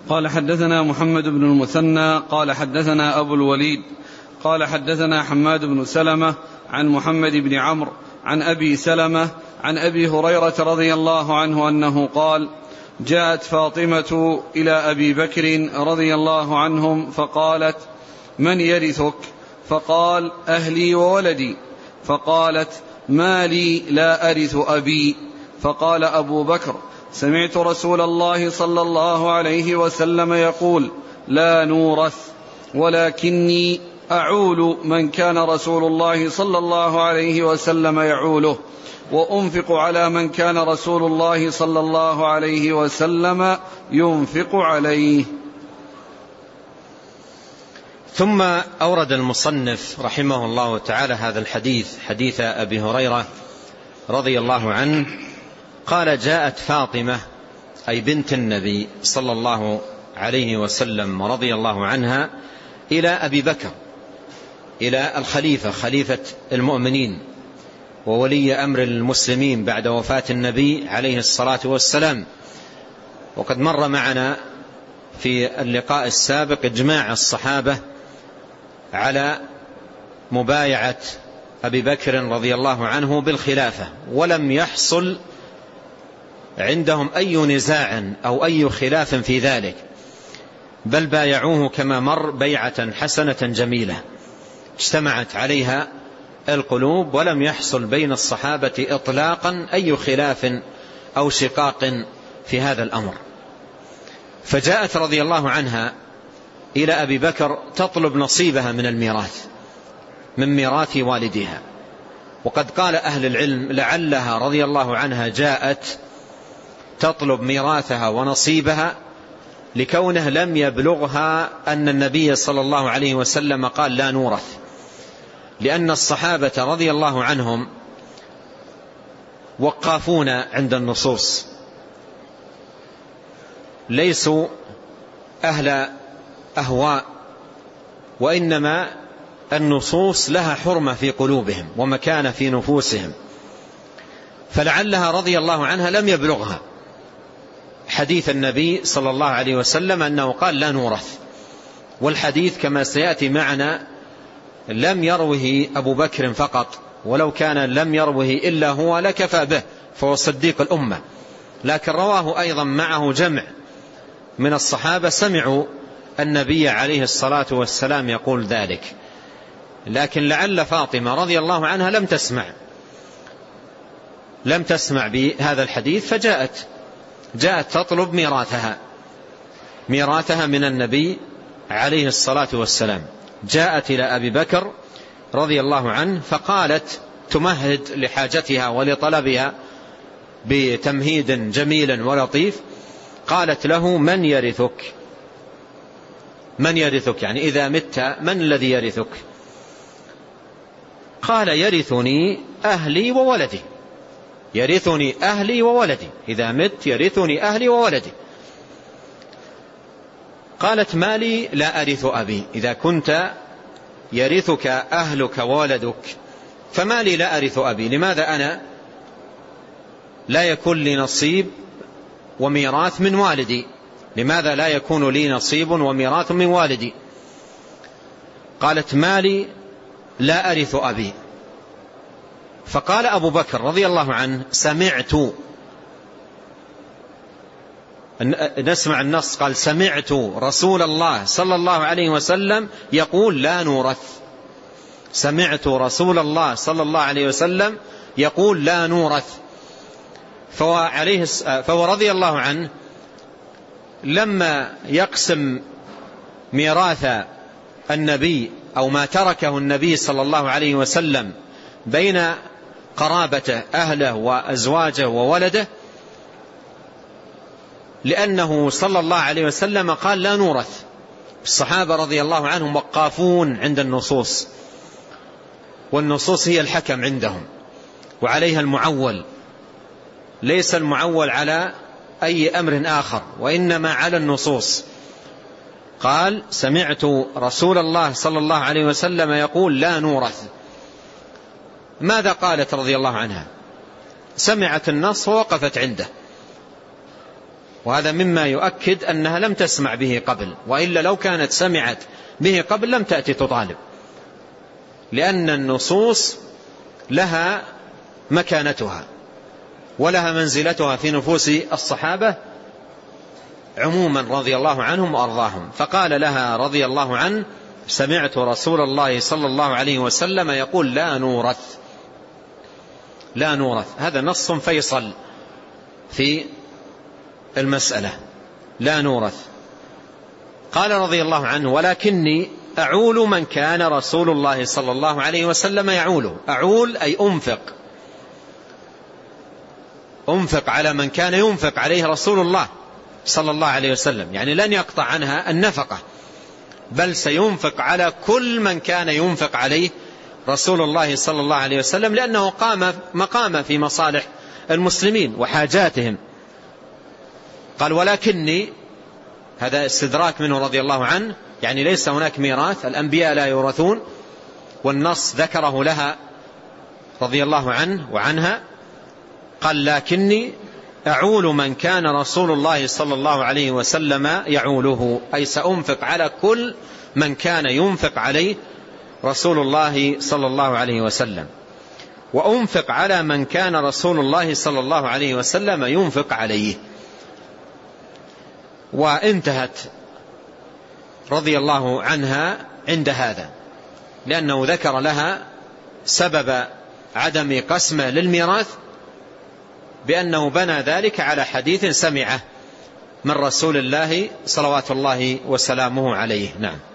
قال حدثنا محمد بن المثنى قال حدثنا أبو الوليد قال حدثنا حماد بن سلمة عن محمد بن عمرو عن أبي سلمة عن أبي هريرة رضي الله عنه أنه قال: جاءت فاطمة إلى أبي بكر رضي الله عنهم فقالت: من يرثك؟ فقال: أهلي وولدي. فقالت: ما لي لا أرث أبي؟ فقال أبو بكر: سمعت رسول الله صلى الله عليه وسلم يقول: لا نورث، ولكني أعول من كان رسول الله صلى الله عليه وسلم يعوله، وأنفق على من كان رسول الله صلى الله عليه وسلم ينفق عليه. ثم أورد المصنف رحمه الله تعالى هذا الحديث، حديث أبي هريرة رضي الله عنه قال: جاءت فاطمة أي بنت النبي صلى الله عليه وسلم رضي الله عنها إلى أبي بكر، إلى الخليفة، خليفة المؤمنين وولي أمر المسلمين بعد وفاة النبي عليه الصلاة والسلام. وقد مر معنا في اللقاء السابق إجماع الصحابة على مبايعة أبي بكر رضي الله عنه بالخلافة، ولم يحصل عندهم أي نزاع أو أي خلاف في ذلك، بل بايعوه كما مر بيعة حسنة جميلة اجتمعت عليها القلوب، ولم يحصل بين الصحابة إطلاقا أي خلاف أو شقاق في هذا الأمر. فجاءت رضي الله عنها إلى أبي بكر تطلب نصيبها من الميراث، من ميراث والدها. وقد قال أهل العلم لعلها رضي الله عنها جاءت تطلب ميراثها ونصيبها لكونه لم يبلغها أن النبي صلى الله عليه وسلم قال: لا نورث، لأن الصحابة رضي الله عنهم وقافون عند النصوص، ليسوا أهل أهواء، وإنما النصوص لها حرمة في قلوبهم ومكانة في نفوسهم. فلعلها رضي الله عنها لم يبلغها حديث النبي صلى الله عليه وسلم أنه قال: لا نورث. والحديث كما سيأتي معنا لم يروه أبو بكر فقط، ولو كان لم يروه إلا هو لكفى به، فهو صديق الأمة، لكن رواه أيضا معه جمع من الصحابة سمعوا النبي عليه الصلاة والسلام يقول ذلك. لكن لعل فاطمة رضي الله عنها لم تسمع بهذا الحديث، فجاءت تطلب ميراثها من النبي عليه الصلاة والسلام. جاءت إلى أبي بكر رضي الله عنه فقالت تمهد لحاجتها ولطلبها بتمهيد جميل ولطيف، قالت له: من يرثك؟ من يرثك يعني إذا مت من الذي يرثك؟ قال: يرثني أهلي وولدي، يرثني أهلي وولدي، إذا مت يرثني أهلي وولدي. قالت: ما لي لا أرث أبي؟ إذا كنت يرثك أهلك وولدك فما لي لا أرث أبي؟ لماذا أنا لا يكون لي نصيب وميراث من والدي؟ لماذا لا يكون لي نصيب وميراث من والدي؟ قالت: ما لي لا أرث أبي. فقال أبو بكر رضي الله عنه: سمعت، نسمع النص، قال: سمعت رسول الله صلى الله عليه وسلم يقول: لا نورث. سمعت رسول الله صلى الله عليه وسلم يقول: لا نورث. فهو رضي الله عنه لما يقسم ميراث النبي أو ما تركه النبي صلى الله عليه وسلم بين قرابته أهله وأزواجه وولده، لأنه صلى الله عليه وسلم قال: لا نورث. الصحابة رضي الله عنهم وقافون عند النصوص، والنصوص هي الحكم عندهم وعليها المعول، ليس المعول على أي أمر آخر وإنما على النصوص. قال: سمعت رسول الله صلى الله عليه وسلم يقول: لا نورث. ماذا قالت رضي الله عنها؟ سمعت النص ووقفت عنده، وهذا مما يؤكد أنها لم تسمع به قبل، وإلا لو كانت سمعت به قبل لم تأتي تطالب، لأن النصوص لها مكانتها ولها منزلتها في نفوس الصحابة عموما رضي الله عنهم وأرضاهم. فقال لها رضي الله عنه: سمعت رسول الله صلى الله عليه وسلم يقول: لا نورث. لا نورث، هذا نص فيصل في المسألة، لا نورث. قال رضي الله عنه: ولكني أعول من كان رسول الله صلى الله عليه وسلم يعوله. أعول أي أنفق على من كان ينفق عليه رسول الله صلى الله عليه وسلم، يعني لن يقطع عنها النفقة، بل سينفق على كل من كان ينفق عليه رسول الله صلى الله عليه وسلم، لأنه قام مقام في مصالح المسلمين وحاجاتهم. قال: ولكني، هذا استدراك منه رضي الله عنه، يعني ليس هناك ميراث، الأنبياء لا يورثون، والنص ذكره لها رضي الله عنه وعنها. قال: لكني أعول من كان رسول الله صلى الله عليه وسلم يعوله، أي سأنفق على كل من كان ينفق عليه رسول الله صلى الله عليه وسلم، وأنفق على من كان رسول الله صلى الله عليه وسلم ينفق عليه. وانتهت رضي الله عنها عند هذا، لأنه ذكر لها سبب عدم قسمه للميراث بأنه بنى ذلك على حديث سمعه من رسول الله صلوات الله وسلامه عليه. نعم.